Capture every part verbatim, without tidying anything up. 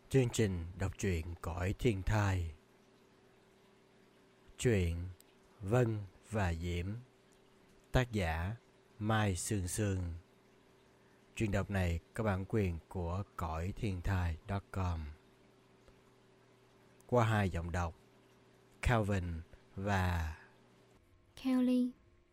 Chương trình đọc truyện Cõi Thiên Thai. Truyện Vân và Diễm. Tác giả Mai Sương Sương. Truyện đọc này có bản quyền của cõi thiên thai chấm com. Qua hai giọng đọc Calvin và Kelly.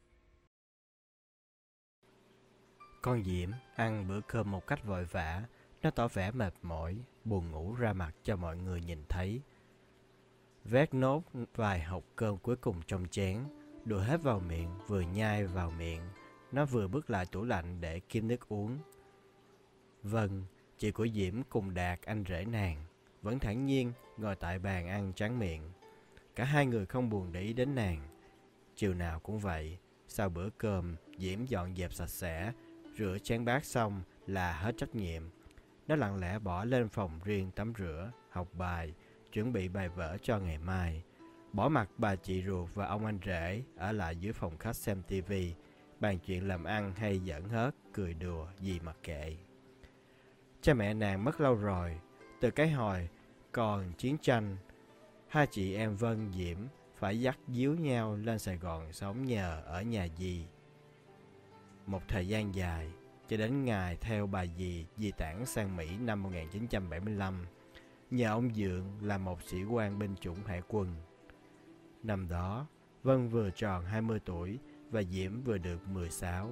Con Diễm ăn bữa cơm một cách vội vã. Nó tỏ vẻ mệt mỏi, buồn ngủ ra mặt cho mọi người nhìn thấy. Vét nốt vài hộp cơm cuối cùng trong chén, đùa hết vào miệng, vừa nhai vào miệng. Nó vừa bước lại tủ lạnh để kiếm nước uống. Vân, chị của Diễm cùng Đạt, anh rể nàng, vẫn thản nhiên ngồi tại bàn ăn tráng miệng. Cả hai người không buồn để ý đến nàng. Chiều nào cũng vậy, sau bữa cơm, Diễm dọn dẹp sạch sẽ, rửa chén bát xong là hết trách nhiệm. Nó lặng lẽ bỏ lên phòng riêng tắm rửa, học bài, chuẩn bị bài vở cho ngày mai. Bỏ mặc bà chị ruột và ông anh rể ở lại dưới phòng khách xem tivi, bàn chuyện làm ăn hay giỡn hớt, cười đùa gì mặc kệ. Cha mẹ nàng mất lâu rồi, từ cái hồi còn chiến tranh, hai chị em Vân Diễm phải dắt díu nhau lên Sài Gòn sống nhờ ở nhà dì. Một thời gian dài, cho đến ngày theo bà dì di tản sang Mỹ năm một nghìn chín trăm bảy mươi lăm, nhờ ông Dượng là một sĩ quan binh chủng hải quân. Năm đó, Vân vừa tròn hai mươi tuổi và Diễm vừa được mười sáu.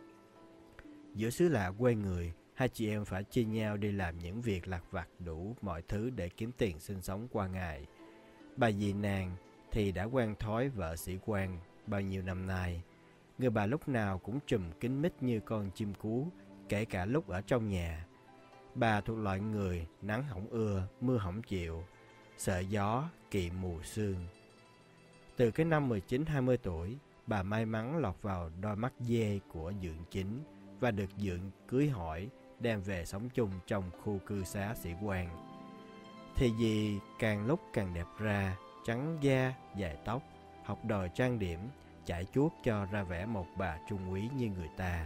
Giữa xứ lạ quê người, hai chị em phải chia nhau đi làm những việc lặt vặt đủ mọi thứ để kiếm tiền sinh sống qua ngày. Bà dì nàng thì đã quen thói vợ sĩ quan bao nhiêu năm nay. Người bà lúc nào cũng trùm kín mít như con chim cú, kể cả lúc ở trong nhà. Bà thuộc loại người nắng hổng ưa, mưa hổng chịu, sợ gió, kỵ mù sương. Từ cái năm mười chín hai mươi tuổi, bà may mắn lọt vào đôi mắt dê của Dượng Chính và được Dượng cưới hỏi đem về sống chung trong khu cư xá sĩ quan. Thì dì càng lúc càng đẹp ra, trắng da, dài tóc, học đòi trang điểm, chải chuốt cho ra vẻ một bà trung úy như người ta.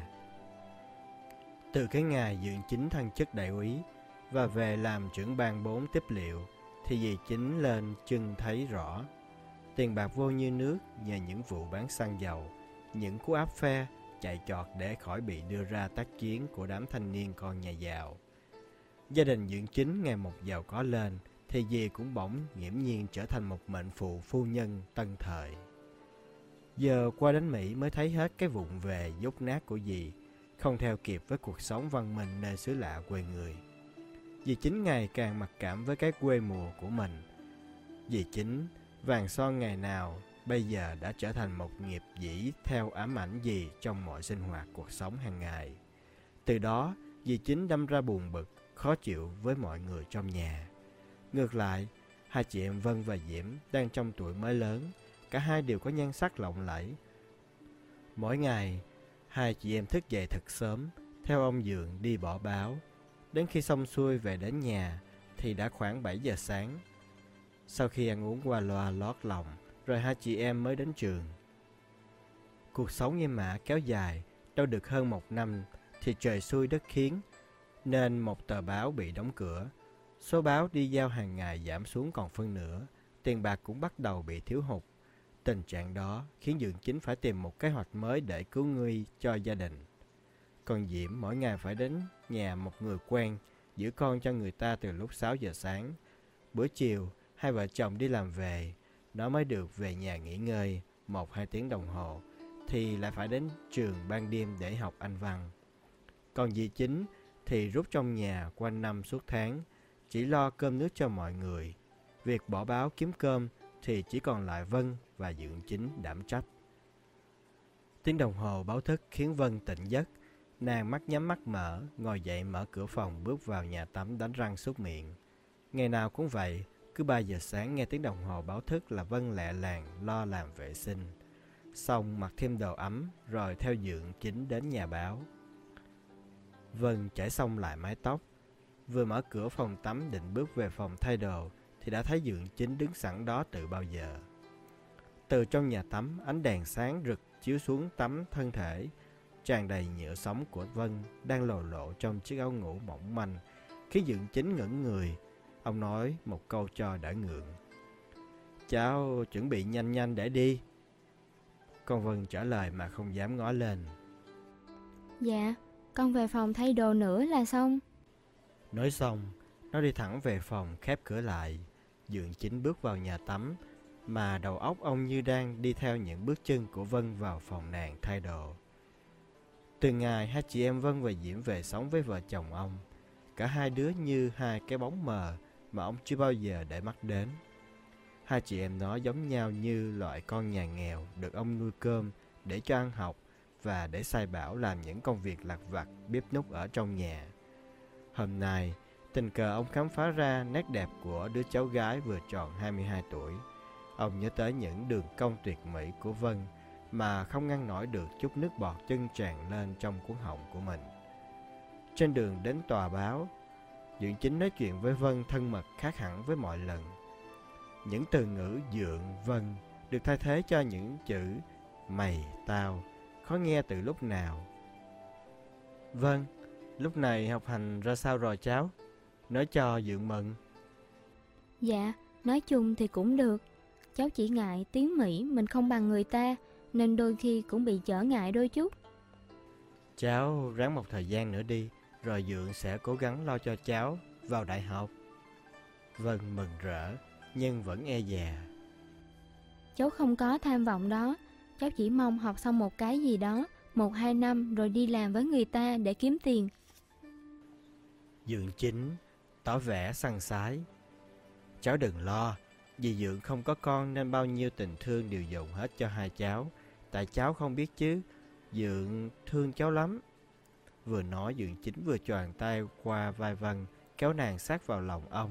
Từ cái ngày Dượng Chính thăng chức đại úy và về làm trưởng ban bốn tiếp liệu, thì dì Chính lên chân thấy rõ. Tiền bạc vô như nước nhờ những vụ bán xăng dầu, những cú áp phe, chạy trọt để khỏi bị đưa ra tác chiến của đám thanh niên con nhà giàu. Gia đình Dượng Chính ngày một giàu có lên, thì dì cũng bỗng nghiễm nhiên trở thành một mệnh phụ phu nhân tân thời. Giờ qua đến Mỹ mới thấy hết cái vụng về dốt nát của dì, không theo kịp với cuộc sống văn minh nơi xứ lạ quê người. Dì Chính ngày càng mặc cảm với cái quê mùa của mình. Dì Chính, vàng son ngày nào, bây giờ đã trở thành một nghiệp dĩ theo ám ảnh dì trong mọi sinh hoạt cuộc sống hàng ngày. Từ đó, dì Chính đâm ra buồn bực, khó chịu với mọi người trong nhà. Ngược lại, hai chị em Vân và Diễm đang trong tuổi mới lớn, cả hai đều có nhan sắc lộng lẫy. Mỗi ngày, hai chị em thức dậy thật sớm, theo ông Dượng đi bỏ báo. Đến khi xong xuôi về đến nhà thì đã khoảng bảy giờ sáng. Sau khi ăn uống qua loa lót lòng, rồi hai chị em mới đến trường. Cuộc sống như mã kéo dài, đâu được hơn một năm thì trời xui đất khiến, nên một tờ báo bị đóng cửa. Số báo đi giao hàng ngày giảm xuống còn phân nửa, tiền bạc cũng bắt đầu bị thiếu hụt. Tình trạng đó khiến Dượng Chính phải tìm một kế hoạch mới để cứu nguy cho gia đình. Còn Diễm mỗi ngày phải đến nhà một người quen, giữ con cho người ta từ lúc sáu giờ sáng. Bữa chiều, hai vợ chồng đi làm về, nó mới được về nhà nghỉ ngơi một hai tiếng đồng hồ, thì lại phải đến trường ban đêm để học Anh văn. Còn dì Chính thì rút trong nhà quanh năm suốt tháng, chỉ lo cơm nước cho mọi người. Việc bỏ báo kiếm cơm thì chỉ còn lại Vân và Dượng Chính đảm trách. Tiếng đồng hồ báo thức khiến Vân tỉnh giấc. Nàng mắt nhắm mắt mở, ngồi dậy mở cửa phòng bước vào nhà tắm đánh răng súc miệng. Ngày nào cũng vậy, cứ ba giờ sáng nghe tiếng đồng hồ báo thức là Vân lẹ làng lo làm vệ sinh. Xong mặc thêm đồ ấm rồi theo Dượng Chính đến nhà báo. Vân chải xong lại mái tóc, vừa mở cửa phòng tắm định bước về phòng thay đồ thì đã thấy Dượng Chính đứng sẵn đó từ bao giờ. Từ trong nhà tắm, ánh đèn sáng rực chiếu xuống tấm thân thể tràn đầy nhựa sống của Vân đang lồ lộ trong chiếc áo ngủ mỏng manh, khiến Dượng Chính ngẩn người. Ông nói một câu cho đỡ ngượng. Cháu chuẩn bị nhanh nhanh để đi. Con Vân trả lời mà không dám ngó lên. Dạ, con về phòng thay đồ nữa là xong. Nói xong, nó đi thẳng về phòng khép cửa lại. Dượng Chính bước vào nhà tắm, mà đầu óc ông như đang đi theo những bước chân của Vân vào phòng nàng thay đồ. Từ ngày hai chị em Vân và Diễm về sống với vợ chồng ông, cả hai đứa như hai cái bóng mờ mà ông chưa bao giờ để mắt đến. Hai chị em nó giống nhau như loại con nhà nghèo được ông nuôi cơm để cho ăn học và để sai bảo làm những công việc lặt vặt bếp núc ở trong nhà. Hôm nay, tình cờ ông khám phá ra nét đẹp của đứa cháu gái vừa tròn hai mươi hai tuổi. Ông nhớ tới những đường cong tuyệt mỹ của Vân mà không ngăn nổi được chút nước bọt chân tràn lên trong cuống họng của mình. Trên đường đến tòa báo, Dượng Chính nói chuyện với Vân thân mật khác hẳn với mọi lần. Những từ ngữ Dượng, Vân được thay thế cho những chữ mày, tao, khó nghe từ lúc nào. Vâng, lúc này học hành ra sao rồi cháu? Nói cho Dượng mừng. Dạ, nói chung thì cũng được. Cháu chỉ ngại tiếng Mỹ mình không bằng người ta, nên đôi khi cũng bị trở ngại đôi chút. Cháu ráng một thời gian nữa đi, rồi Dượng sẽ cố gắng lo cho cháu vào đại học. Vân mừng rỡ, nhưng vẫn e dè. Cháu không có tham vọng đó. Cháu chỉ mong học xong một cái gì đó, một hai năm rồi đi làm với người ta để kiếm tiền. Dượng Chính tỏ vẻ săn sái. Cháu đừng lo, vì Dượng không có con nên bao nhiêu tình thương đều dồn hết cho hai cháu. Tại cháu không biết chứ, Dượng thương cháu lắm. Vừa nói Dượng Chính vừa choàng tay qua vai Vân, kéo nàng sát vào lòng ông.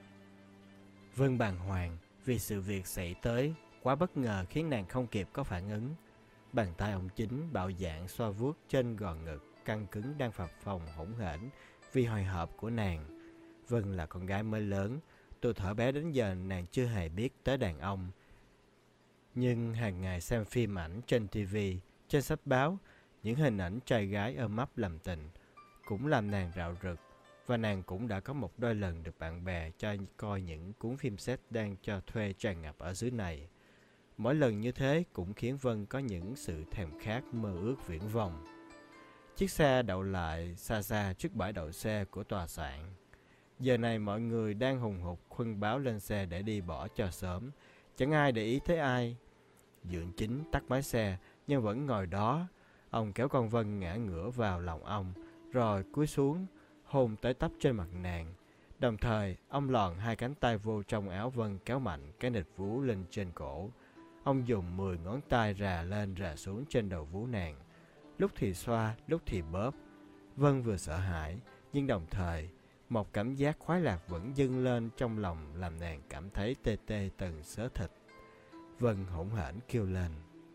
Vân bàng hoàng vì sự việc xảy tới quá bất ngờ khiến nàng không kịp có phản ứng. Bàn tay ông Chính bạo dạn xoa vuốt trên gò ngực căng cứng đang phập phồng hỗn hển vì hồi hộp của nàng. Vân là con gái mới lớn, từ thuở bé đến giờ nàng chưa hề biết tới đàn ông. Nhưng hàng ngày xem phim ảnh trên ti vi, trên sách báo, những hình ảnh trai gái ôm ấp làm tình cũng làm nàng rạo rực. Và nàng cũng đã có một đôi lần được bạn bè cho coi những cuốn phim set đang cho thuê tràn ngập ở xứ này. Mỗi lần như thế cũng khiến Vân có những sự thèm khát mơ ước viển vông. Chiếc xe đậu lại xa xa trước bãi đậu xe của tòa soạn. Giờ này mọi người đang hùng hục khuân báo lên xe để đi bỏ cho sớm. Chẳng ai để ý tới ai. Dượng Chính tắt máy xe nhưng vẫn ngồi đó. Ông kéo con Vân ngã ngửa vào lòng ông, rồi cúi xuống hôn tới tấp trên mặt nàng. Đồng thời ông lòn hai cánh tay vô trong áo Vân kéo mạnh cái nịt vú lên trên cổ. Ông dùng mười ngón tay rà lên rà xuống trên đầu vú nàng, lúc thì xoa, lúc thì bóp. Vân vừa sợ hãi, nhưng đồng thời một cảm giác khoái lạc vẫn dâng lên trong lòng làm nàng cảm thấy tê tê từng xớ thịt. Vân hỗn hển kêu lên.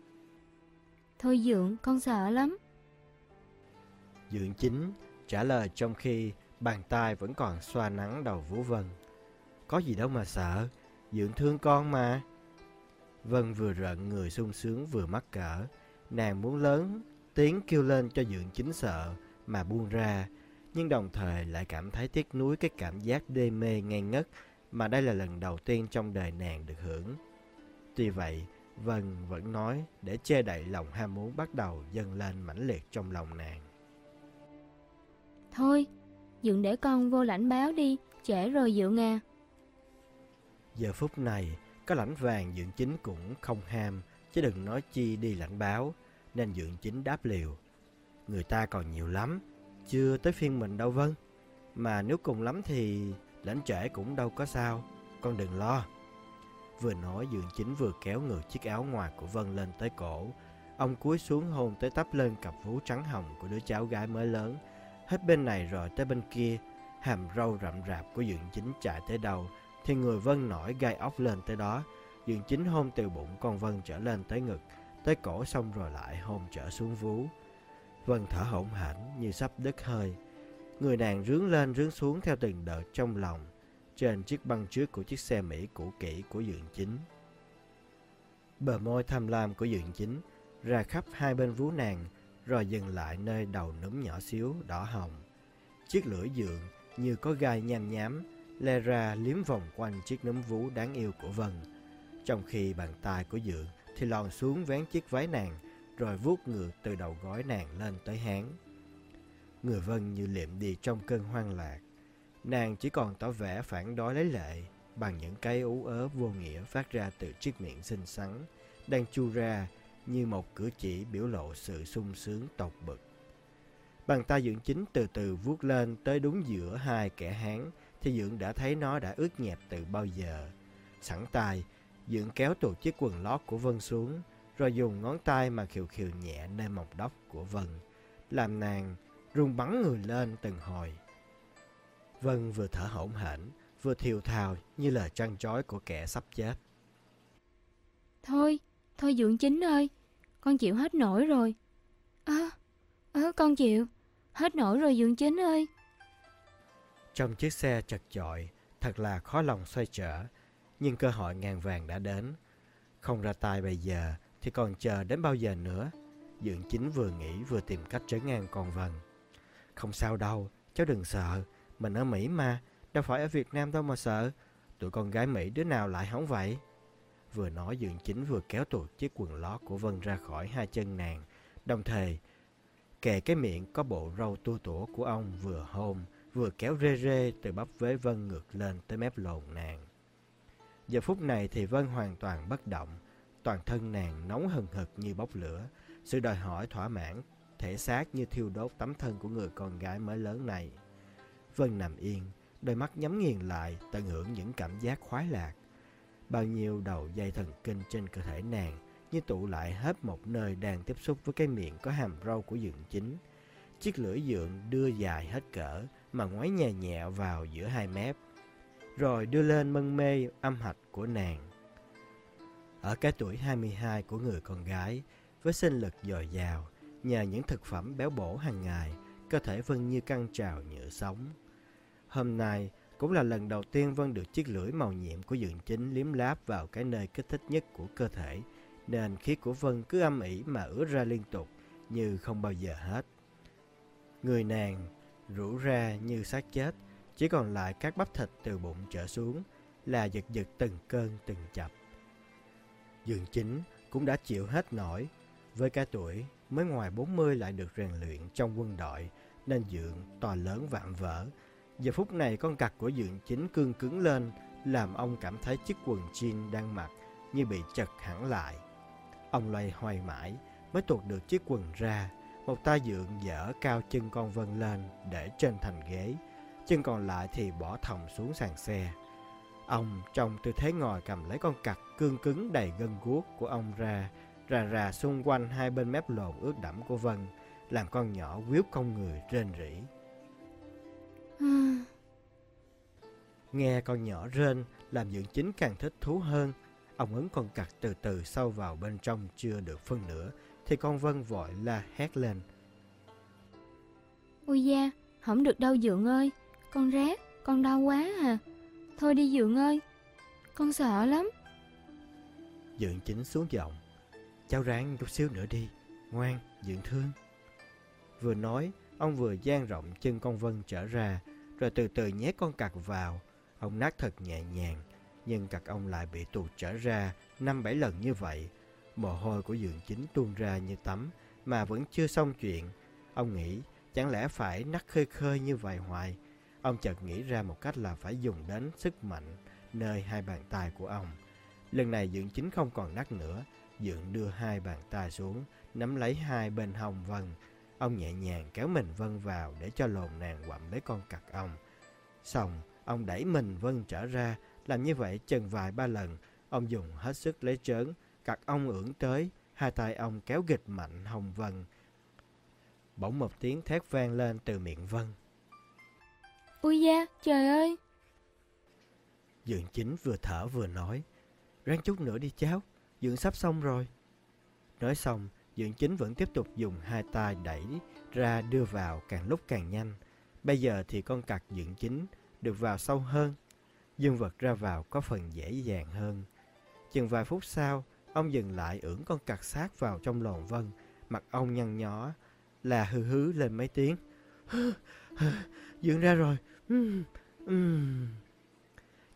Thôi Dượng, con sợ lắm. Dượng Chính trả lời trong khi bàn tay vẫn còn xoa nắng đầu vú Vân. Có gì đâu mà sợ, Dượng thương con mà. Vân vừa rợn người sung sướng vừa mắc cỡ. Nàng muốn lớn tiếng kêu lên cho Dượng Chính sợ mà buông ra, nhưng đồng thời lại cảm thấy tiếc nuối cái cảm giác đê mê ngây ngất mà đây là lần đầu tiên trong đời nàng được hưởng. Tuy vậy, Vân vẫn nói để che đậy lòng ham muốn bắt đầu dâng lên mãnh liệt trong lòng nàng. Thôi, Dượng để con vô lãnh báo đi, trễ rồi Dượng à. Giờ phút này, có lãnh vàng Dượng Chính cũng không ham, chứ đừng nói chi đi lãnh báo, nên Dượng Chính đáp liều. Người ta còn nhiều lắm, chưa tới phiên mình đâu Vân. Mà nếu cùng lắm thì lãnh trễ cũng đâu có sao, con đừng lo. Vừa nói Dượng Chính vừa kéo ngược chiếc áo ngoài của Vân lên tới cổ. Ông cúi xuống hôn tới tấp lên cặp vú trắng hồng của đứa cháu gái mới lớn. Hết bên này rồi tới bên kia, hàm râu rậm rạp của Dượng Chính chạy tới đâu thì người Vân nổi gai ốc lên tới đó. Dượng Chính hôn từ bụng con Vân trở lên tới ngực, tới cổ xong rồi lại hôn trở xuống vú. Vân thở hổn hển như sắp đứt hơi. Người nàng rướn lên rướn xuống theo từng đợt trong lòng, trên chiếc băng trước của chiếc xe Mỹ cũ kỹ của Dượng Chính. Bờ môi tham lam của Dượng Chính ra khắp hai bên vú nàng, rồi dừng lại nơi đầu núm nhỏ xíu đỏ hồng. Chiếc lưỡi Dượng như có gai nham nhám, le ra liếm vòng quanh chiếc núm vú đáng yêu của Vân, trong khi bàn tay của Dượng thì lòn xuống vén chiếc váy nàng, rồi vuốt ngược từ đầu gối nàng lên tới háng. Người Vân như liệm đi trong cơn hoang lạc. Nàng chỉ còn tỏ vẻ phản đối lấy lệ bằng những cái ú ớ vô nghĩa phát ra từ chiếc miệng xinh xắn đang chu ra như một cử chỉ biểu lộ sự sung sướng tột bực. Bàn tay Dượng Chính từ từ vuốt lên tới đúng giữa hai kẻ háng thì Dượng đã thấy nó đã ướt nhẹp từ bao giờ. Sẵn tay, Dượng kéo tuột chiếc quần lót của Vân xuống, rồi dùng ngón tay mà khều khều nhẹ nơi mồng tóc của Vân, làm nàng run bắn người lên từng hồi. Vân vừa thở hổn hển, vừa thiều thào như lời trăn trối của kẻ sắp chết. Thôi, thôi Dượng Chính ơi, con chịu hết nổi rồi. Ơ, à, à, con chịu, hết nổi rồi Dượng Chính ơi. Trong chiếc xe chật chội, thật là khó lòng xoay trở, nhưng cơ hội ngàn vàng đã đến. Không ra tay bây giờ thì còn chờ đến bao giờ nữa? Dượng Chính vừa nghĩ vừa tìm cách trấn an con Vân. Không sao đâu, cháu đừng sợ, mình ở Mỹ mà, đâu phải ở Việt Nam đâu mà sợ. Tụi con gái Mỹ đứa nào lại hỏng vậy? Vừa nói Dượng Chính vừa kéo tuột chiếc quần lót của Vân ra khỏi hai chân nàng, đồng thời kề cái miệng có bộ râu tua tủa của ông vừa hôn, vừa kéo rê rê từ bắp vế Vân ngược lên tới mép lồn nàng. Giờ phút này thì Vân hoàn toàn bất động, toàn thân nàng nóng hừng hực như bốc lửa, sự đòi hỏi thỏa mãn, thể xác như thiêu đốt tấm thân của người con gái mới lớn này. Vân nằm yên, đôi mắt nhắm nghiền lại, tận hưởng những cảm giác khoái lạc. Bao nhiêu đầu dây thần kinh trên cơ thể nàng như tụ lại hết một nơi đang tiếp xúc với cái miệng có hàm râu của Dượng Chính. Chiếc lưỡi Dượng đưa dài hết cỡ mà ngoáy nhẹ nhẹ vào giữa hai mép, rồi đưa lên mân mê âm hạch của nàng. Ở cái tuổi hai mươi hai của người con gái, với sinh lực dồi dào, nhờ những thực phẩm béo bổ hàng ngày, cơ thể Vân như căng trào nhựa sống. Hôm nay cũng là lần đầu tiên Vân được chiếc lưỡi màu nhiệm của Dượng Chính liếm láp vào cái nơi kích thích nhất của cơ thể, nên khí của Vân cứ âm ỉ mà ứa ra liên tục như không bao giờ hết. Người nàng rũ ra như xác chết, chỉ còn lại các bắp thịt từ bụng trở xuống là giật giật từng cơn từng chập. Dượng Chính cũng đã chịu hết nổi. Với cái tuổi mới ngoài bốn mươi lại được rèn luyện trong quân đội, nên Dượng to lớn vạm vỡ. Giờ phút này con cặc của Dượng Chính cương cứng lên, làm ông cảm thấy chiếc quần jean đang mặc như bị chật hẳn lại. Ông loay hoay mãi mới tuột được chiếc quần ra. Một tay Dượng dỡ cao chân con Vân lên để trên thành ghế, chân còn lại thì bỏ thòng xuống sàn xe. Ông trong tư thế ngồi cầm lấy con cặc cương cứng đầy gân guốc của ông ra, rà rà xung quanh hai bên mép lồn ướt đẫm của Vân, làm con nhỏ quýu cong người rên rỉ. Nghe con nhỏ rên làm Dượng Chính càng thích thú hơn. Ông ấn con cặc từ từ sâu vào bên trong chưa được phân nửa thì con Vân vội la hét lên. Ôi da, không được đâu Dượng ơi, con rát, con đau quá à. Thôi đi Dượng ơi, con sợ lắm. Dượng Chính xuống giọng. Cháu ráng chút xíu nữa đi, ngoan, Dượng thương. Vừa nói, ông vừa dang rộng chân con Vân trở ra, rồi từ từ nhét con cặc vào. Ông nát thật nhẹ nhàng, nhưng cặc ông lại bị tuột trở ra năm bảy lần như vậy. Mồ hôi của Dượng Chính tuôn ra như tắm, mà vẫn chưa xong chuyện. Ông nghĩ chẳng lẽ phải nắc khơi khơi như vậy hoài. Ông chợt nghĩ ra một cách là phải dùng đến sức mạnh nơi hai bàn tay của ông. Lần này Dượng Chính không còn nắc nữa. Dượng đưa hai bàn tay xuống, nắm lấy hai bên hông Vân. Ông nhẹ nhàng kéo mình Vân vào để cho lồn nàng quặm lấy con cặc ông. Xong, ông đẩy mình Vân trở ra. Làm như vậy chừng vài ba lần. Ông dùng hết sức lấy trớn, cặc ông ưỡn tới, hai tay ông kéo gịch mạnh hông Vân. Bỗng một tiếng thét vang lên từ miệng Vân. Ui da, trời ơi! Dượng Chính vừa thở vừa nói. Ráng chút nữa đi cháu, Dượng sắp xong rồi. Nói xong, Dượng Chính vẫn tiếp tục dùng hai tay đẩy ra đưa vào càng lúc càng nhanh. Bây giờ thì con cặc Dượng Chính được vào sâu hơn. Dương vật ra vào có phần dễ dàng hơn. Chừng vài phút sau, ông dừng lại ưỡn con cặc sát vào trong lồn Vân. Mặt ông nhăn nhó là hư hứ lên mấy tiếng. Dượng ra rồi. Uhm, uhm.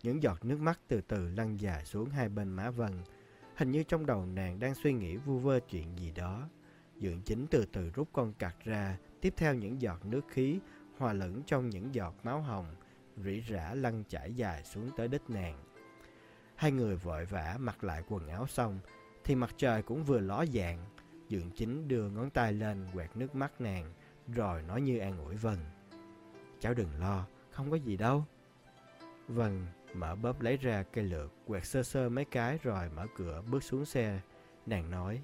Những giọt nước mắt từ từ lăn dài xuống hai bên má Vân. Hình như trong đầu nàng đang suy nghĩ vu vơ chuyện gì đó. Dượng Chính từ từ rút con cặc ra, tiếp theo những giọt nước khí hòa lẫn trong những giọt máu hồng, rỉ rả lăn chảy dài xuống tới đít nàng. Hai người vội vã mặc lại quần áo xong, thì mặt trời cũng vừa ló dạng. Dượng Chính đưa ngón tay lên quẹt nước mắt nàng, rồi nói như an ủi Vân: "Cháu đừng lo, không có gì đâu." Vân mở bóp lấy ra cây lược, quẹt sơ sơ mấy cái rồi mở cửa bước xuống xe. Nàng nói: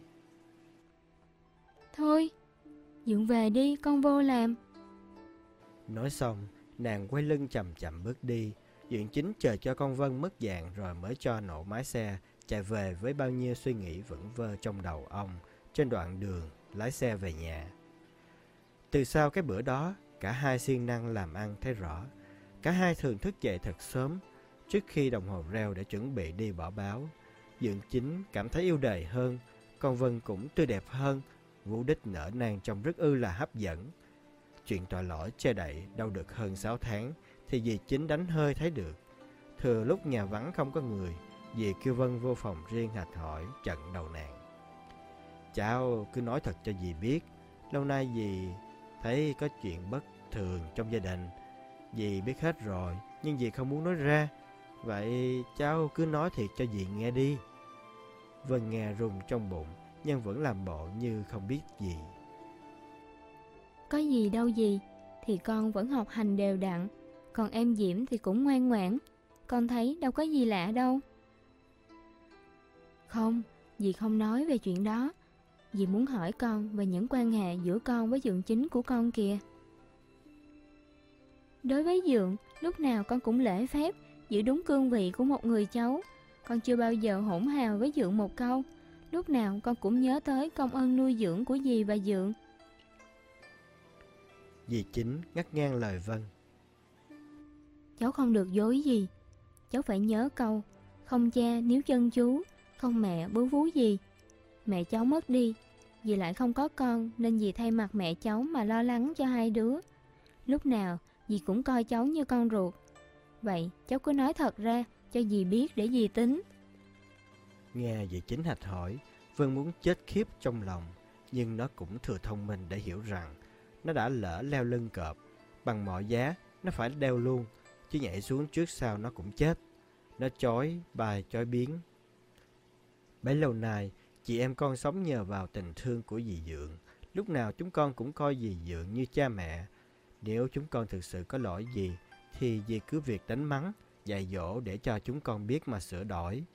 "Thôi, Dượng về đi, con vô làm." Nói xong, nàng quay lưng chậm chậm bước đi. Dượng Chính chờ cho con Vân mất dạng rồi mới cho nổ máy xe, chạy về với bao nhiêu suy nghĩ vẩn vơ trong đầu ông trên đoạn đường lái xe về nhà. Từ sau cái bữa đó, cả hai siêng năng làm ăn thấy rõ. Cả hai thường thức dậy thật sớm, trước khi đồng hồ reo để chuẩn bị đi bỏ báo. Dượng Chính cảm thấy yêu đời hơn, con Vân cũng tươi đẹp hơn, Vũ đích nở nang trông rất ư là hấp dẫn. Chuyện tội lỗi che đậy đâu được hơn sáu tháng, thì dì Chính đánh hơi thấy được. Thừa lúc nhà vắng không có người, dì kêu Vân vô phòng riêng hạch hỏi trận đầu nàng: "Cháu cứ nói thật cho dì biết, lâu nay dì thấy có chuyện bất thường trong gia đình. Dì biết hết rồi, nhưng dì không muốn nói ra. Vậy cháu cứ nói thiệt cho dì nghe đi." Vân nghe rùng trong bụng, nhưng vẫn làm bộ như không biết gì. "Có gì đâu dì, thì con vẫn học hành đều đặn. Còn em Diễm thì cũng ngoan ngoãn, con thấy đâu có gì lạ đâu." "Không, dì không nói về chuyện đó. Dì muốn hỏi con về những quan hệ giữa con với Dượng Chính của con kìa." "Đối với Dượng, lúc nào con cũng lễ phép, giữ đúng cương vị của một người cháu. Con chưa bao giờ hỗn hào với Dượng một câu. Lúc nào con cũng nhớ tới công ơn nuôi dưỡng của dì và Dượng." Dì Chính ngắt ngang lời Vân: "Cháu không được dối gì. Cháu phải nhớ câu: không cha níu chân chú, không mẹ bú vú gì. Mẹ cháu mất đi, dì lại không có con, nên dì thay mặt mẹ cháu mà lo lắng cho hai đứa. Lúc nào dì cũng coi cháu như con ruột. Vậy cháu cứ nói thật ra cho dì biết để dì tính." Nghe dì Chính hạch hỏi, Vân muốn chết khiếp trong lòng, nhưng nó cũng thừa thông minh để hiểu rằng nó đã lỡ leo lưng cọp, bằng mọi giá nó phải đeo luôn, chứ nhảy xuống trước sau nó cũng chết. Nó chói bài chói biến. Bấy lâu nay, chị em con sống nhờ vào tình thương của dì Dượng. Lúc nào chúng con cũng coi dì Dượng như cha mẹ. Nếu chúng con thực sự có lỗi gì, thì dì cứ việc đánh mắng, dạy dỗ để cho chúng con biết mà sửa đổi.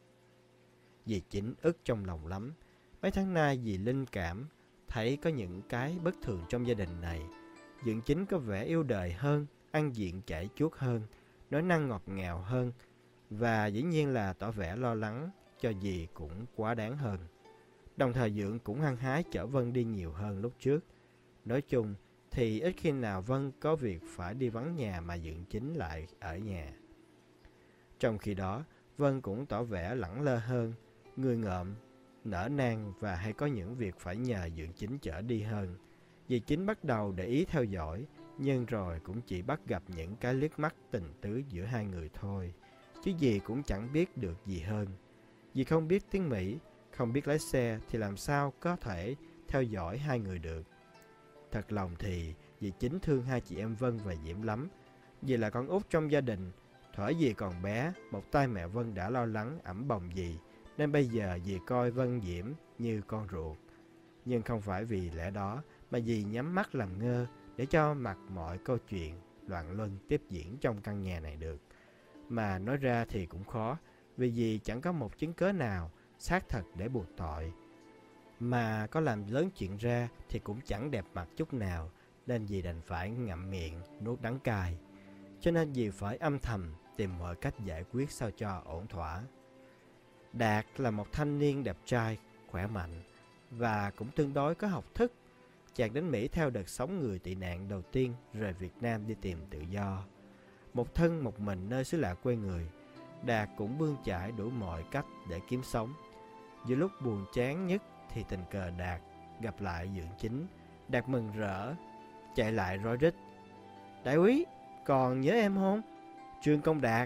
Dì Chính ức trong lòng lắm. Mấy tháng nay dì linh cảm thấy có những cái bất thường trong gia đình này. Dượng Chính có vẻ yêu đời hơn, ăn diện chảy chuốt hơn, nói năng ngọt ngào hơn, và dĩ nhiên là tỏ vẻ lo lắng cho dì cũng quá đáng hơn. Đồng thời Dượng cũng hăng hái chở Vân đi nhiều hơn lúc trước. Nói chung thì ít khi nào Vân có việc phải đi vắng nhà mà Dượng Chính lại ở nhà. Trong khi đó, Vân cũng tỏ vẻ lẳng lơ hơn, người ngợm, nở nang và hay có những việc phải nhờ Dượng Chính chở đi hơn. Dì Chính bắt đầu để ý theo dõi, nhưng rồi cũng chỉ bắt gặp những cái liếc mắt tình tứ giữa hai người thôi, chứ dì cũng chẳng biết được gì hơn. Dì không biết tiếng Mỹ, không biết lái xe thì làm sao có thể theo dõi hai người được. Thật lòng thì dì Chính thương hai chị em Vân và Diễm lắm. Dì là con út trong gia đình. Thuở dì còn bé, một tay mẹ Vân đã lo lắng ẵm bồng dì, nên bây giờ dì coi Vân Diễm như con ruột. Nhưng không phải vì lẽ đó mà dì nhắm mắt làm ngơ để cho mặc mọi câu chuyện loạn luân tiếp diễn trong căn nhà này được. Mà nói ra thì cũng khó, vì dì chẳng có một chứng cớ nào xác thật để buộc tội. Mà có làm lớn chuyện ra thì cũng chẳng đẹp mặt chút nào, nên dì đành phải ngậm miệng nuốt đắng cay. Cho nên dì phải âm thầm tìm mọi cách giải quyết sao cho ổn thỏa. Đạt là một thanh niên đẹp trai, khỏe mạnh và cũng tương đối có học thức. Chàng đến Mỹ theo đợt sống người tị nạn đầu tiên rời Việt Nam đi tìm tự do. Một thân một mình nơi xứ lạ quê người, Đạt cũng bươn chải đủ mọi cách để kiếm sống. Giữa lúc buồn chán nhất thì tình cờ Đạt gặp lại Dượng Chính. Đạt mừng rỡ, chạy lại rối rít: "Đại úy, còn nhớ em không? Trương Công Đạt,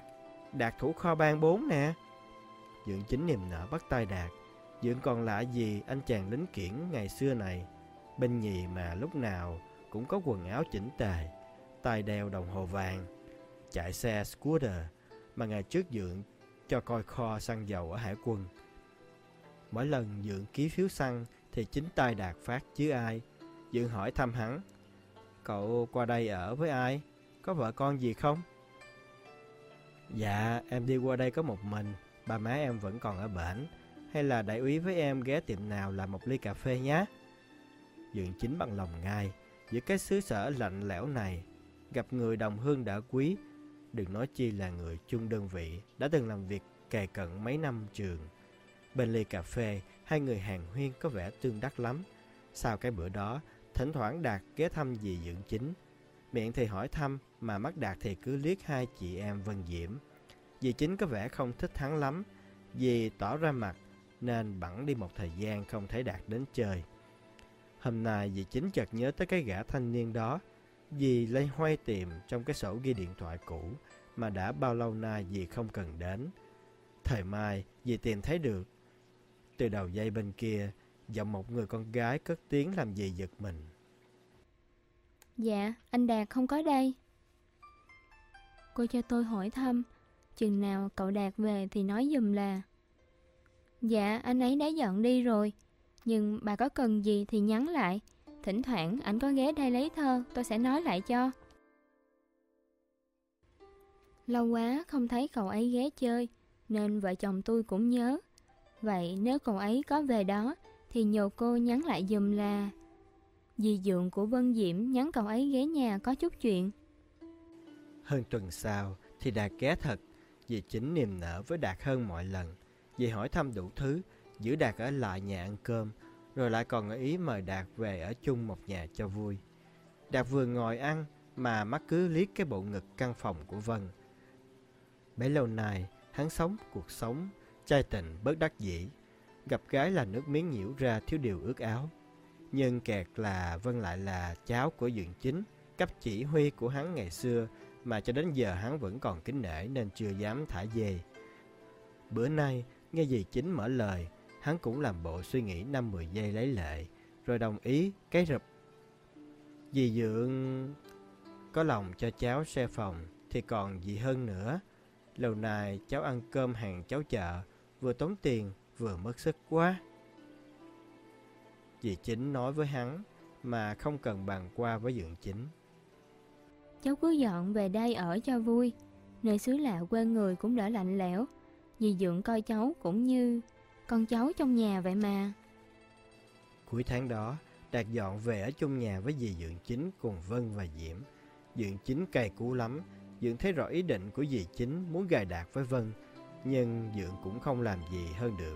Đạt thủ kho ban bốn nè. Dượng Chính niềm nở bắt tay Đạt. Dượng còn lạ gì anh chàng lính kiển ngày xưa này. Binh nhì mà lúc nào cũng có quần áo chỉnh tề, tay đeo đồng hồ vàng, chạy xe scooter mà ngày trước Dượng cho coi kho xăng dầu ở hải quân. Mỗi lần Dượng ký phiếu xăng thì chính tay Đạt phát chứ ai. Dượng hỏi thăm hắn: cậu qua đây ở với ai? Có vợ con gì không? Dạ, em đi qua đây có một mình. Ba má em vẫn còn ở bển. Hay là đại úy với em ghé tiệm nào làm một ly cà phê nhé? Dượng Chính bằng lòng ngay. Giữa cái xứ sở lạnh lẽo này, gặp người đồng hương đã quý, đừng nói chi là người chung đơn vị đã từng làm việc kề cận mấy năm trường. Bên ly cà phê, hai người hàn huyên có vẻ tương đắc lắm. Sau cái bữa đó, thỉnh thoảng Đạt ghé thăm dì Dượng Chính. Miệng thì hỏi thăm, mà mắt Đạt thì cứ liếc hai chị em Vân Diễm. Dì Chính có vẻ không thích hắn lắm. Dì tỏ ra mặt, nên bẵng đi một thời gian không thấy Đạt đến chơi. Hôm nay dì Chính chợt nhớ tới cái gã thanh niên đó. Dì lay hoay tìm trong cái sổ ghi điện thoại cũ mà đã bao lâu nay dì không cần đến. Thời mai dì tìm thấy được. Từ đầu dây bên kia, giọng một người con gái cất tiếng làm dì giật mình. Dạ, anh Đạt không có đây. Cô cho tôi hỏi thăm, chừng nào cậu Đạt về thì nói giùm là. Dạ, anh ấy đã dọn đi rồi. Nhưng bà có cần gì thì nhắn lại. Thỉnh thoảng ảnh có ghé đây lấy thơ, tôi sẽ nói lại cho. Lâu quá không thấy cậu ấy ghé chơi, nên vợ chồng tôi cũng nhớ. Vậy nếu cậu ấy có về đó, thì nhờ cô nhắn lại giùm là dì Dượng của Vân Diễm nhắn cậu ấy ghé nhà có chút chuyện. Hơn tuần sau thì Đạt ghé thật. Dì Chính niềm nở với Đạt hơn mọi lần. Dì hỏi thăm đủ thứ, giữ Đạt ở lại nhà ăn cơm, rồi lại còn ngỏ ý mời Đạt về ở chung một nhà cho vui. Đạt vừa ngồi ăn mà mắt cứ liếc cái bộ ngực căn phòng của Vân. Bấy lâu nay hắn sống cuộc sống trai tình bất đắc dĩ, gặp gái là nước miếng nhiễu ra thiếu điều ước áo. Nhưng kẹt là Vân lại là cháu của Dượng Chính, cấp chỉ huy của hắn ngày xưa mà cho đến giờ hắn vẫn còn kính nể nên chưa dám thả dê. Bữa nay nghe dì Chính mở lời, hắn cũng làm bộ suy nghĩ năm mười giây lấy lệ, rồi đồng ý cái rụp. Dì Dượng có lòng cho cháu xe phòng thì còn gì hơn nữa. Lâu nay cháu ăn cơm hàng cháu chợ, vừa tốn tiền vừa mất sức quá. Dì Chính nói với hắn mà không cần bàn qua với Dượng Chính. Cháu cứ dọn về đây ở cho vui. Nơi xứ lạ quê người cũng đỡ lạnh lẽo. Dì Dượng coi cháu cũng như con cháu trong nhà vậy mà. Cuối tháng đó, Đạt dọn về ở chung nhà với dì Dượng Chính cùng Vân và Diễm. Dượng Chính cay cú lắm. Dượng thấy rõ ý định của dì Chính muốn gài Đạt với Vân, nhưng Dượng cũng không làm gì hơn được.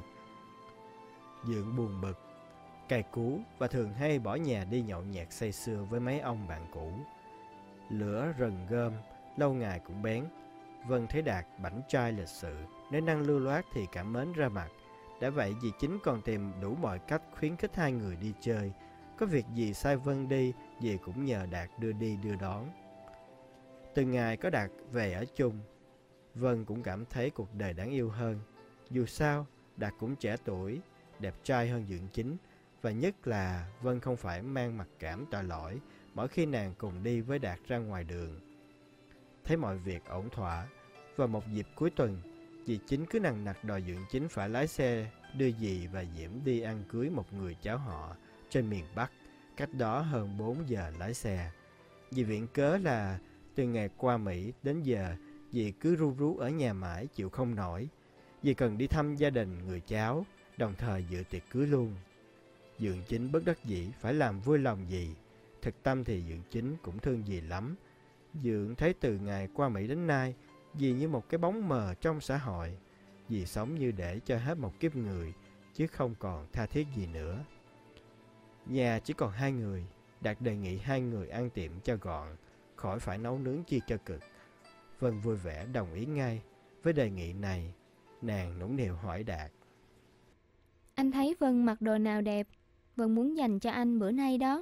Dượng buồn bực, cay cú và thường hay bỏ nhà đi nhậu nhẹt say sưa với mấy ông bạn cũ. Lửa rần gom, lâu ngày cũng bén. Vân thấy Đạt bảnh trai lịch sự, nếu năng lưu loát thì cảm mến ra mặt. Đã vậy dì Chính còn tìm đủ mọi cách khuyến khích hai người đi chơi. Có việc gì sai Vân đi, dì cũng nhờ Đạt đưa đi đưa đón. Từ ngày có Đạt về ở chung, Vân cũng cảm thấy cuộc đời đáng yêu hơn. Dù sao, Đạt cũng trẻ tuổi, đẹp trai hơn Dượng Chính. Và nhất là Vân không phải mang mặc cảm tội lỗi mỗi khi nàng cùng đi với Đạt ra ngoài đường. Thấy mọi việc ổn thỏa, vào một dịp cuối tuần, dì Chính cứ nằng nặc đòi Dượng Chính phải lái xe đưa dì và Diễm đi ăn cưới một người cháu họ trên miền Bắc, cách đó hơn bốn giờ lái xe. Dì viện cớ là từ ngày qua Mỹ đến giờ, dì cứ ru rú ở nhà mãi chịu không nổi. Dì cần đi thăm gia đình người cháu, đồng thời dự tiệc cưới luôn. Dượng Chính bất đắc dĩ phải làm vui lòng dì. Thực tâm thì Dượng Chính cũng thương dì lắm. Dượng thấy từ ngày qua Mỹ đến nay, dì như một cái bóng mờ trong xã hội. Dì sống như để cho hết một kiếp người, chứ không còn tha thiết gì nữa. Nhà chỉ còn hai người, Đạt đề nghị hai người ăn tiệm cho gọn, khỏi phải nấu nướng chi cho cực. Vân vui vẻ đồng ý ngay với đề nghị này. Nàng nũng nịu hỏi Đạt: Anh thấy Vân mặc đồ nào đẹp? Vân muốn dành cho anh bữa nay đó.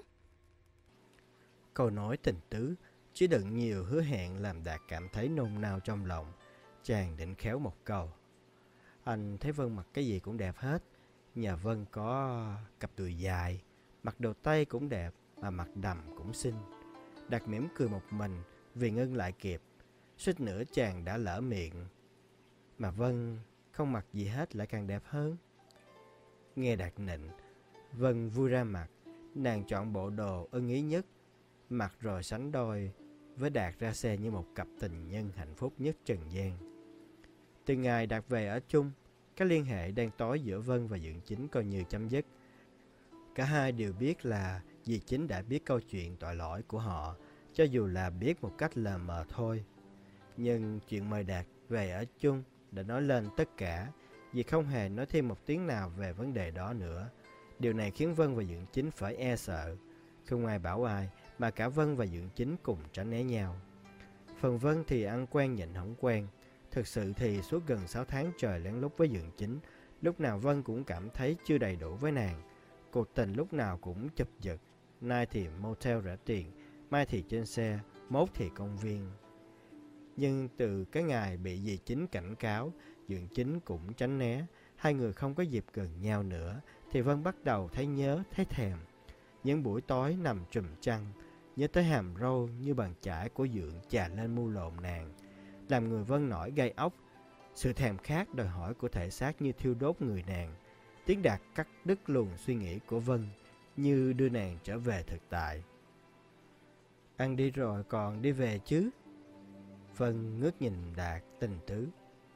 Câu nói tình tứ chứa đựng nhiều hứa hẹn làm Đạt cảm thấy nôn nao trong lòng. chàng định khéo một câu. Anh thấy Vân mặc cái gì cũng đẹp hết. Nhà Vân có cặp đùi dài, mặc đồ tây cũng đẹp, mà mặc đầm cũng xinh. Đạt mỉm cười một mình vì ngưng lại kịp. Suýt nữa chàng đã lỡ miệng. Mà Vân không mặc gì hết lại càng đẹp hơn. Nghe Đạt nịnh, Vân vui ra mặt. Nàng chọn bộ đồ ưng ý nhất, mặc rồi sánh đôi với Đạt ra xe như một cặp tình nhân hạnh phúc nhất trần gian. Từ ngày Đạt về ở chung, các liên hệ đen tối giữa Vân và Dượng Chính coi như chấm dứt. Cả hai đều biết là dì Chính đã biết câu chuyện tội lỗi của họ, cho dù là biết một cách lờ mờ thôi. Nhưng chuyện mời Đạt về ở chung đã nói lên tất cả. Dì không hề nói thêm một tiếng nào về vấn đề đó nữa. Điều này khiến Vân và Dượng Chính phải e sợ. Không ai bảo ai, mà cả Vân và Dượng Chính cùng tránh né nhau. Phần Vân thì ăn quen nhịn không quen. Thực sự thì suốt gần sáu tháng trời lén lút với Dượng Chính, lúc nào Vân cũng cảm thấy chưa đầy đủ với nàng. Cuộc tình lúc nào cũng chụp giật. Nay thì motel rẻ tiền, mai thì trên xe, mốt thì công viên. Nhưng từ cái ngày bị dì Chính cảnh cáo, Dượng Chính cũng tránh né. Hai người không có dịp gần nhau nữa, thì Vân bắt đầu thấy nhớ, thấy thèm. Những buổi tối nằm trùm chăn, nhớ tới hàm râu như bàn chải của Dượng chà lên mu lộn nàng, làm người Vân nổi gai ốc. Sự thèm khát đòi hỏi của thể xác như thiêu đốt người nàng. Tiếng Đạt cắt đứt luồng suy nghĩ của Vân, như đưa nàng trở về thực tại. Ăn đi rồi còn đi về chứ? Vân ngước nhìn Đạt tình tứ.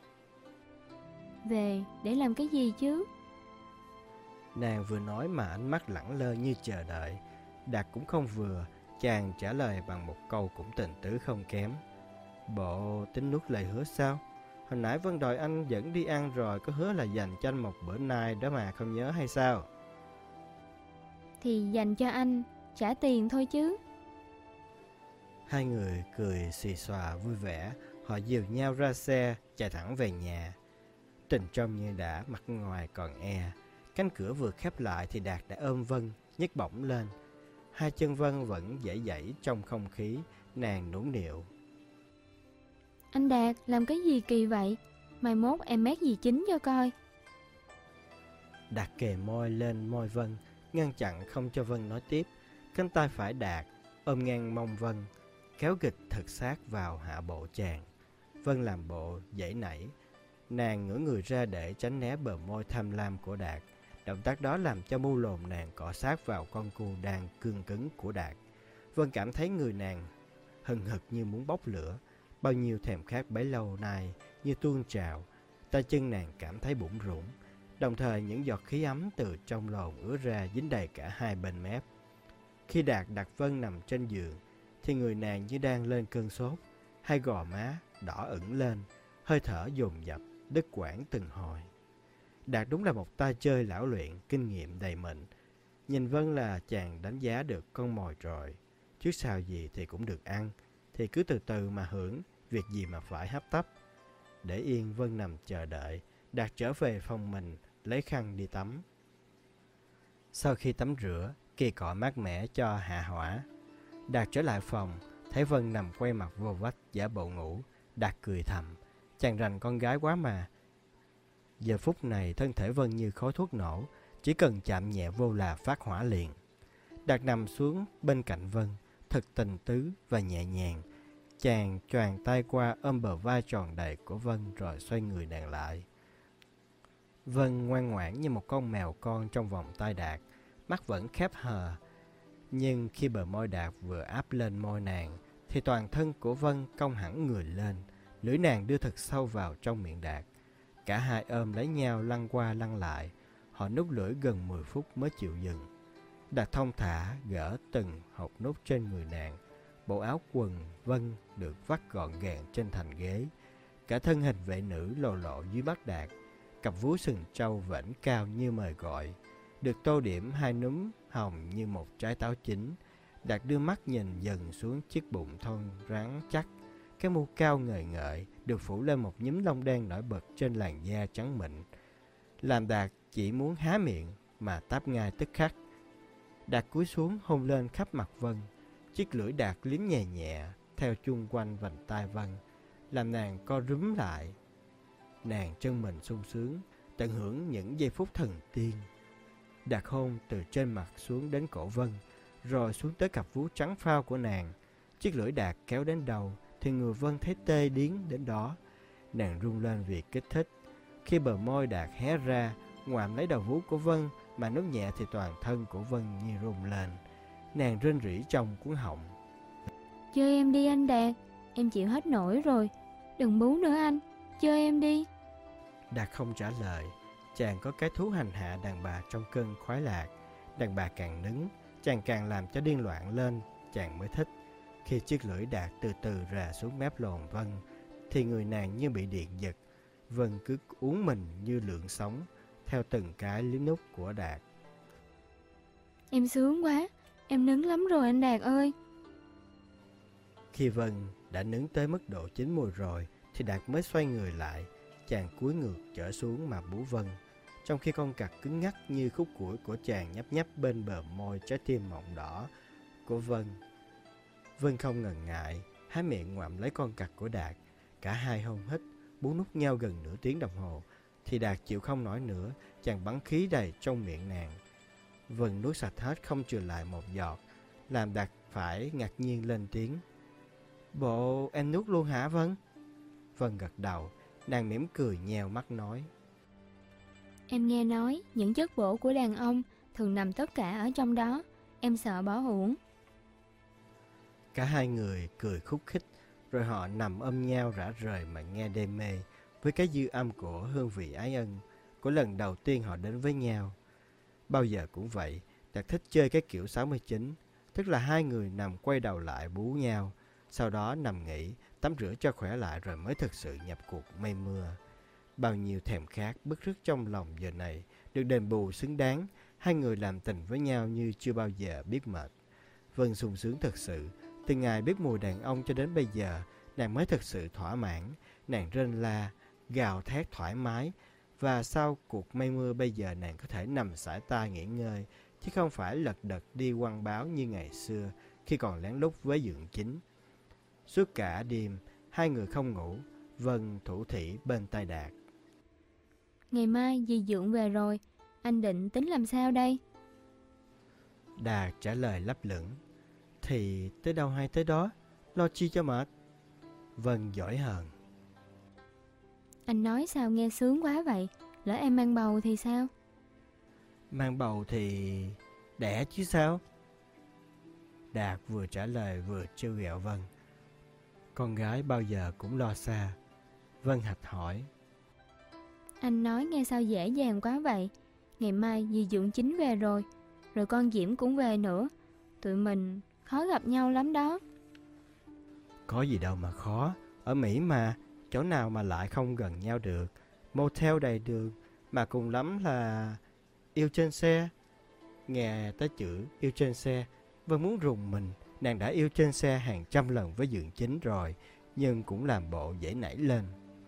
Về để làm cái gì chứ? Nàng vừa nói mà ánh mắt lẳng lơ như chờ đợi. Đạt cũng không vừa, chàng trả lời bằng một câu cũng tình tứ không kém. Bộ tính nuốt lời hứa sao? Hồi nãy Vân đòi anh dẫn đi ăn rồi, có hứa là dành cho anh một bữa nay đó mà không nhớ hay sao? Thì dành cho anh, trả tiền thôi chứ. Hai người cười xì xòa vui vẻ. Họ dìu nhau ra xe, chạy thẳng về nhà. Tình trong như đã, mặt ngoài còn e. Cánh cửa vừa khép lại thì Đạt đã ôm Vân, nhấc bổng lên. Hai chân Vân vẫn dãy dãy trong không khí. Nàng nũng nịu. Anh Đạt làm cái gì kỳ vậy? Mai mốt em mét dì Chính cho coi. Đạt kề môi lên môi Vân, ngăn chặn không cho Vân nói tiếp. Cánh tay phải Đạt ôm ngang mông Vân, kéo gịch thật sát vào hạ bộ chàng. Vân làm bộ dãy nảy. Nàng ngửa người ra để tránh né bờ môi tham lam của Đạt. Động tác đó làm cho mu lồn nàng cọ sát vào con cu đang cương cứng của Đạt. Vân cảm thấy người nàng hừng hực như muốn bốc lửa. Bao nhiêu thèm khát bấy lâu nay như tuôn trào. Tay chân nàng cảm thấy bủn rủn. Đồng thời những giọt khí ấm từ trong lồn ứa ra dính đầy cả hai bên mép. Khi Đạt đặt Vân nằm trên giường thì người nàng như đang lên cơn sốt. Hai gò má đỏ ửng lên, hơi thở dồn dập, đứt quãng từng hồi. Đạt đúng là một tay chơi lão luyện, kinh nghiệm đầy mệnh. Nhìn Vân là chàng đánh giá được con mồi rồi. Trước sau gì thì cũng được ăn, thì cứ từ từ mà hưởng, việc gì mà phải hấp tấp. Để yên Vân nằm chờ đợi, Đạt trở về phòng mình, lấy khăn đi tắm. Sau khi tắm rửa, kỳ cọ mát mẻ cho hạ hỏa, Đạt trở lại phòng, thấy Vân nằm quay mặt vô vách giả bộ ngủ. Đạt cười thầm, chàng rành con gái quá mà. Giờ phút này thân thể Vân như khói thuốc nổ, chỉ cần chạm nhẹ vô là phát hỏa liền. Đạt nằm xuống bên cạnh Vân, thật tình tứ và nhẹ nhàng. Chàng choàng tay qua ôm bờ vai tròn đầy của Vân rồi xoay người nàng lại. Vân ngoan ngoãn như một con mèo con trong vòng tay Đạt, mắt vẫn khép hờ. Nhưng khi bờ môi Đạt vừa áp lên môi nàng, thì toàn thân của Vân cong hẳn người lên, lưỡi nàng đưa thật sâu vào trong miệng Đạt. Cả hai ôm lấy nhau lăn qua lăn lại, họ nút lưỡi gần mười phút mới chịu dừng. Đạt thong thả gỡ từng hột nút trên người nàng. Bộ áo quần Vân được vắt gọn gàng trên thành ghế. Cả thân hình vệ nữ lộ lộ dưới mắt Đạt. Cặp vú sừng trâu vểnh cao như mời gọi, được tô điểm hai núm hồng như một trái táo chín. Đạt đưa mắt nhìn dần xuống chiếc bụng thon rắn chắc. Cái mu cao ngời ngợi được phủ lên một nhúm lông đen nổi bật trên làn da trắng mịn, làm Đạt chỉ muốn há miệng mà táp ngay tức khắc. Đạt cúi xuống hôn lên khắp mặt Vân. Chiếc lưỡi Đạt liếm nhẹ nhẹ theo chung quanh vành tai Vân. làm nàng co rúm lại. Nàng chân mình sung sướng, tận hưởng những giây phút thần tiên. Đạt hôn từ trên mặt xuống đến cổ Vân, rồi xuống tới cặp vú trắng phao của nàng. Chiếc lưỡi Đạt kéo đến đầu thì người Vân thấy tê điếng đến đó. Nàng run lên vì kích thích. Khi bờ môi Đạt hé ra, ngoạm lấy đầu vú của Vân mà nuốt nhẹ thì toàn thân của Vân như rung lên. Nàng rên rỉ trong cuống họng. Chơi em đi anh Đạt, em chịu hết nổi rồi. Đừng bú nữa anh, chơi em đi. Đạt không trả lời. Chàng có cái thú hành hạ đàn bà trong cơn khoái lạc. Đàn bà càng nứng, chàng càng làm cho điên loạn lên, chàng mới thích. Khi chiếc lưỡi Đạt từ từ rà xuống mép lồn Vân, thì người nàng như bị điện giật. Vân cứ uốn mình như lượn sóng theo từng cái liếm nút của Đạt. Em sướng quá, em nứng lắm rồi anh Đạt ơi. Khi Vân đã nứng tới mức độ chín mùi rồi thì Đạt mới xoay người lại. Chàng cúi ngược trở xuống mà bú Vân, trong khi con cặc cứng ngắc như khúc củi của chàng nhấp nhấp bên bờ môi trái tim mọng đỏ của Vân. Vân không ngần ngại, há miệng ngoạm lấy con cặc của Đạt. Cả hai hôn hít, bú nút nhau gần nửa tiếng đồng hồ. Thì Đạt chịu không nổi nữa, chàng bắn khí đầy trong miệng nàng. Vân nuốt sạch hết không trừ lại một giọt, làm Đạt phải ngạc nhiên lên tiếng. Bộ em nuốt luôn hả Vân? Vân gật đầu, nàng mỉm cười nheo mắt nói. Em nghe nói những chất bổ của đàn ông thường nằm tất cả ở trong đó, em sợ bỏ uổng. Cả hai người cười khúc khích, rồi họ nằm ôm nhau rã rời mà nghe đê mê với cái dư âm của hương vị ái ân của lần đầu tiên họ đến với nhau. Bao giờ cũng vậy, Đạt thích chơi cái kiểu sáu mươi chín, tức là hai người nằm quay đầu lại bú nhau, sau đó nằm nghỉ, tắm rửa cho khỏe lại rồi mới thực sự nhập cuộc mây mưa. Bao nhiêu thèm khát bứt rứt trong lòng giờ này được đền bù xứng đáng. Hai người làm tình với nhau như chưa bao giờ biết mệt. Vân sung sướng thật sự. Từ ngày biết mùi đàn ông cho đến bây giờ, nàng mới thật sự thỏa mãn. Nàng rên la, gào thét thoải mái. Và sau cuộc mây mưa bây giờ nàng có thể nằm xải tay nghỉ ngơi, chứ không phải lật đật đi quăng báo như ngày xưa khi còn lén lút với Dượng Chính. Suốt cả đêm, hai người không ngủ. Vân thủ thỉ bên tai Đạt. Ngày mai dì Dượng về rồi, anh định tính làm sao đây? Đạt trả lời lấp lửng. Thì tới đâu hay tới đó, lo chi cho mệt. Vân giỏi hờn. Anh nói sao nghe sướng quá vậy, lỡ em mang bầu thì sao? Mang bầu thì đẻ chứ sao? Đạt vừa trả lời vừa trêu ghẹo Vân. Con gái bao giờ cũng lo xa. Vân hạch hỏi. Anh nói nghe sao dễ dàng quá vậy. Ngày mai dì Dượng Chính về rồi, rồi con Diễm cũng về nữa. Tụi mình khó gặp nhau lắm đó. Có gì đâu mà khó. Ở Mỹ mà, chỗ nào mà lại không gần nhau được. Motel đầy đường, mà cùng lắm là yêu trên xe. Nghe tới chữ yêu trên xe, Vân muốn rùng mình. Nàng đã yêu trên xe hàng trăm lần với Dượng Chính rồi, nhưng cũng làm bộ dễ nảy lên.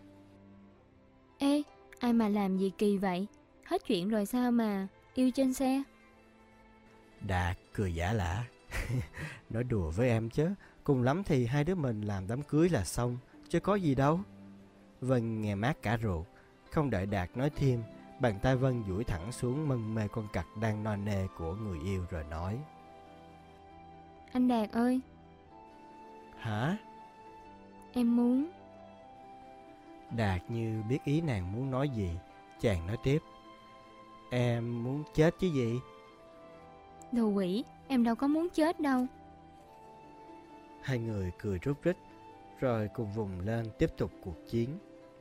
Ê, ai mà làm gì kỳ vậy? Hết chuyện rồi sao mà yêu trên xe? Đạt cười giả lả. Nói đùa với em chứ, cùng lắm thì hai đứa mình làm đám cưới là xong, chứ có gì đâu. Vân nghe mát cả ruột. Không đợi Đạt nói thêm, bàn tay Vân duỗi thẳng xuống mân mê con cặc đang no nê của người yêu rồi nói. Anh Đạt ơi. Hả? Em muốn. Đạt như biết ý nàng muốn nói gì, chàng nói tiếp. Em muốn chết chứ gì? Đồ quỷ, em đâu có muốn chết đâu. Hai người cười rút rít, rồi cùng vùng lên tiếp tục cuộc chiến.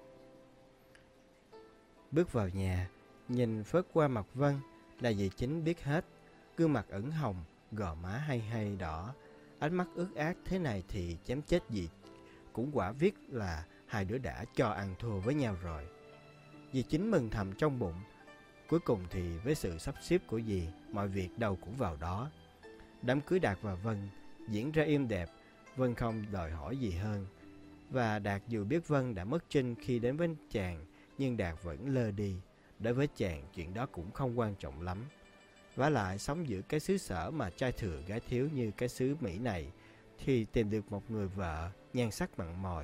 Bước vào nhà, nhìn phớt qua mặt Vân là dì Chính biết hết. Gương mặt ửng hồng, gò má hay hay đỏ, ánh mắt ướt át thế này thì chém chết dì cũng quả viết là hai đứa đã cho ăn thua với nhau rồi. Dì Chính mừng thầm trong bụng. Cuối cùng thì với sự sắp xếp của dì, mọi việc đâu cũng vào đó. Đám cưới Đạt và Vân diễn ra êm đẹp. Vân không đòi hỏi gì hơn. Và Đạt dù biết Vân đã mất trinh khi đến với chàng, nhưng Đạt vẫn lơ đi. Đối với chàng, chuyện đó cũng không quan trọng lắm. Vả lại sống giữa cái xứ sở mà trai thừa gái thiếu như cái xứ Mỹ này, thì tìm được một người vợ nhan sắc mặn mòi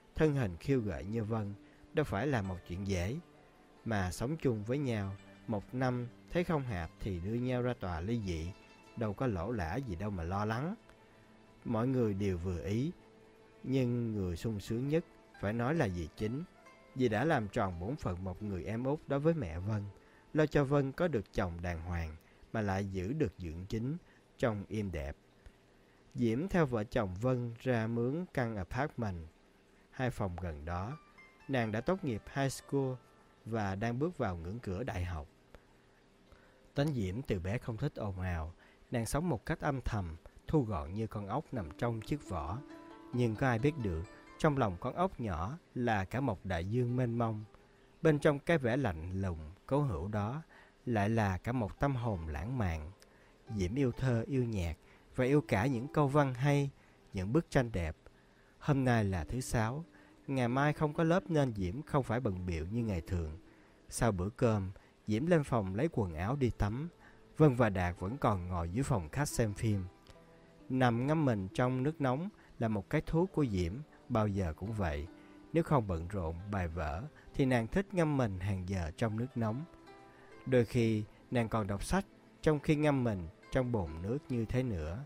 thân hình khiêu gợi như Vân đâu phải là một chuyện dễ. Mà sống chung với nhau một năm thấy không hợp thì đưa nhau ra tòa ly dị, đâu có lỗ lã gì đâu mà lo lắng. Mọi người đều vừa ý, nhưng người sung sướng nhất phải nói là dì Chính. Dì đã làm tròn bổn phận một người em út đối với mẹ Vân, lo cho Vân có được chồng đàng hoàng mà lại giữ được dưỡng chính, trông êm đẹp. Diễm theo vợ chồng Vân ra mướn căn apartment hai phòng gần đó. Nàng đã tốt nghiệp high school và đang bước vào ngưỡng cửa đại học. Tính Diễm từ bé không thích ồn ào, nàng sống một cách âm thầm, thu gọn như con ốc nằm trong chiếc vỏ. Nhưng có ai biết được, trong lòng con ốc nhỏ là cả một đại dương mênh mông. Bên trong cái vẻ lạnh lùng, cố hữu đó lại là cả một tâm hồn lãng mạn. Diễm yêu thơ, yêu nhạc và yêu cả những câu văn hay, những bức tranh đẹp. Hôm nay là thứ Sáu, ngày mai không có lớp nên Diễm không phải bận bịu như ngày thường. Sau bữa cơm, Diễm lên phòng lấy quần áo đi tắm. Vân và Đạt vẫn còn ngồi dưới phòng khách xem phim. Nằm ngâm mình trong nước nóng là một cái thú của Diễm, bao giờ cũng vậy. Nếu không bận rộn bài vở thì nàng thích ngâm mình hàng giờ trong nước nóng. Đôi khi nàng còn đọc sách trong khi ngâm mình trong bồn nước như thế nữa.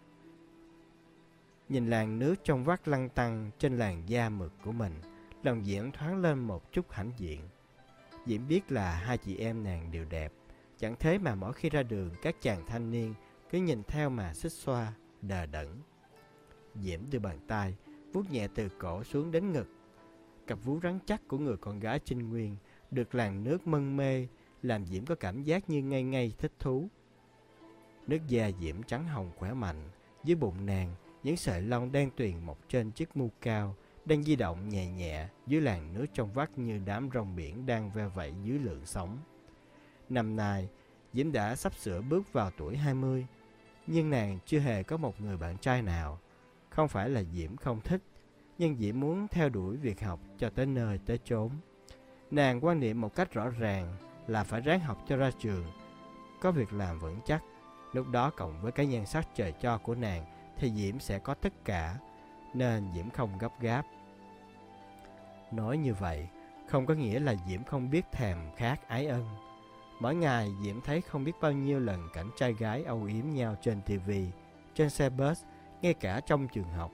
Nhìn làn nước trong vắt lăn tăn trên làn da mực của mình, lòng Diễm thoáng lên một chút hãnh diện. Diễm biết là hai chị em nàng đều đẹp, chẳng thế mà mỗi khi ra đường các chàng thanh niên cứ nhìn theo mà xích xoa, đờ đẫn. Diễm đưa bàn tay vuốt nhẹ từ cổ xuống đến ngực. Cặp vú rắn chắc của người con gái Trinh Nguyên được làn nước mân mê làm Diễm có cảm giác như ngây ngây thích thú. Nước da Diễm trắng hồng khỏe mạnh, dưới bụng nàng những sợi lông đen tuyền mọc trên chiếc mu cao đang di động nhẹ nhẹ dưới làn nước trong vắt như đám rong biển đang ve vẩy dưới lượng sóng. Năm nay, Diễm đã sắp sửa bước vào tuổi hai mươi, nhưng nàng chưa hề có một người bạn trai nào. Không phải là Diễm không thích, nhưng Diễm muốn theo đuổi việc học cho tới nơi tới chốn. Nàng quan niệm một cách rõ ràng là phải ráng học cho ra trường, có việc làm vững chắc. Lúc đó cộng với cái nhan sắc trời cho của nàng thì Diễm sẽ có tất cả, nên Diễm không gấp gáp. Nói như vậy không có nghĩa là Diễm không biết thèm khát ái ân. Mỗi ngày Diễm thấy không biết bao nhiêu lần cảnh trai gái âu yếm nhau trên tivi, trên xe bus, ngay cả trong trường học.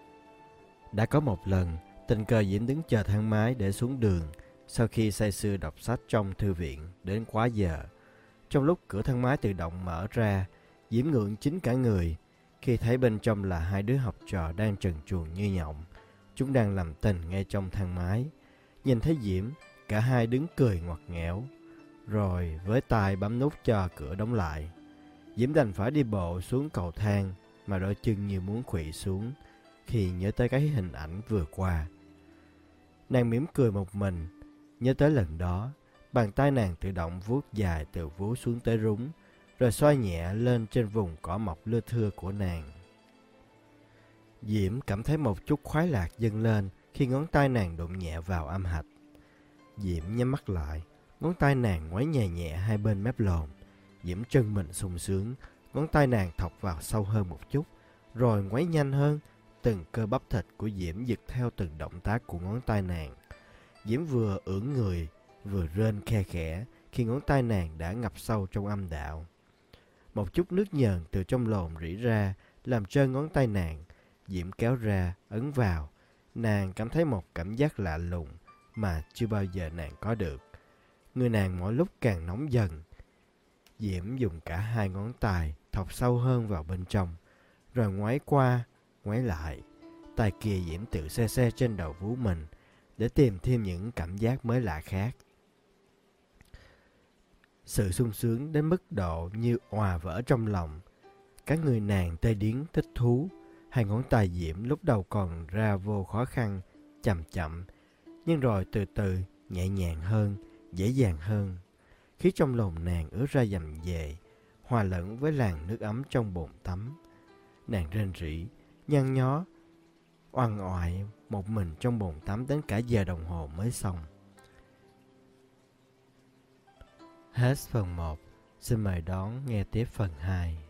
Đã có một lần, tình cờ Diễm đứng chờ thang máy để xuống đường, sau khi say sưa đọc sách trong thư viện đến quá giờ. Trong lúc cửa thang máy tự động mở ra, Diễm ngượng chính cả người khi thấy bên trong là hai đứa học trò đang trần truồng như nhộng. Chúng đang làm tình ngay trong thang máy. Nhìn thấy Diễm, cả hai đứng cười ngoặt nghẽo, rồi với tay bấm nút cho cửa đóng lại. Diễm đành phải đi bộ xuống cầu thang mà đôi chân như muốn khuỵu xuống khi nhớ tới cái hình ảnh vừa qua. Nàng mỉm cười một mình, nhớ tới lần đó, bàn tay nàng tự động vuốt dài từ vú xuống tới rúng, rồi xoay nhẹ lên trên vùng cỏ mọc lưa thưa của nàng. Diễm cảm thấy một chút khoái lạc dâng lên khi ngón tay nàng đụng nhẹ vào âm hạch. Diễm nhắm mắt lại, ngón tay nàng ngoáy nhẹ nhẹ hai bên mép lồn. Diễm chân mình sung sướng, ngón tay nàng thọc vào sâu hơn một chút, rồi ngoáy nhanh hơn. Từng cơ bắp thịt của Diễm giật theo từng động tác của ngón tay nàng. Diễm vừa ưỡn người, vừa rên khe khẽ khi ngón tay nàng đã ngập sâu trong âm đạo. Một chút nước nhờn từ trong lồn rỉ ra, làm trơn ngón tay nàng. Diễm kéo ra, ấn vào. Nàng cảm thấy một cảm giác lạ lùng mà chưa bao giờ nàng có được. Người nàng mỗi lúc càng nóng dần. Diễm dùng cả hai ngón tay thọc sâu hơn vào bên trong, rồi ngoáy qua, ngoáy lại. Tay kia Diễm tự xe xe trên đầu vú mình để tìm thêm những cảm giác mới lạ khác. Sự sung sướng đến mức độ như òa vỡ trong lòng. Cả người nàng tê điếng thích thú. Hai ngón tay Diễm lúc đầu còn ra vô khó khăn, chậm chậm, nhưng rồi từ từ nhẹ nhàng hơn, dễ dàng hơn. Khí trong lòng nàng ứa ra dầm dề, hòa lẫn với làn nước ấm trong bồn tắm. Nàng rên rỉ, nhăn nhó, oằn oại một mình trong bồn tắm đến cả giờ đồng hồ mới xong. Hết phần một, xin mời đón nghe tiếp phần hai.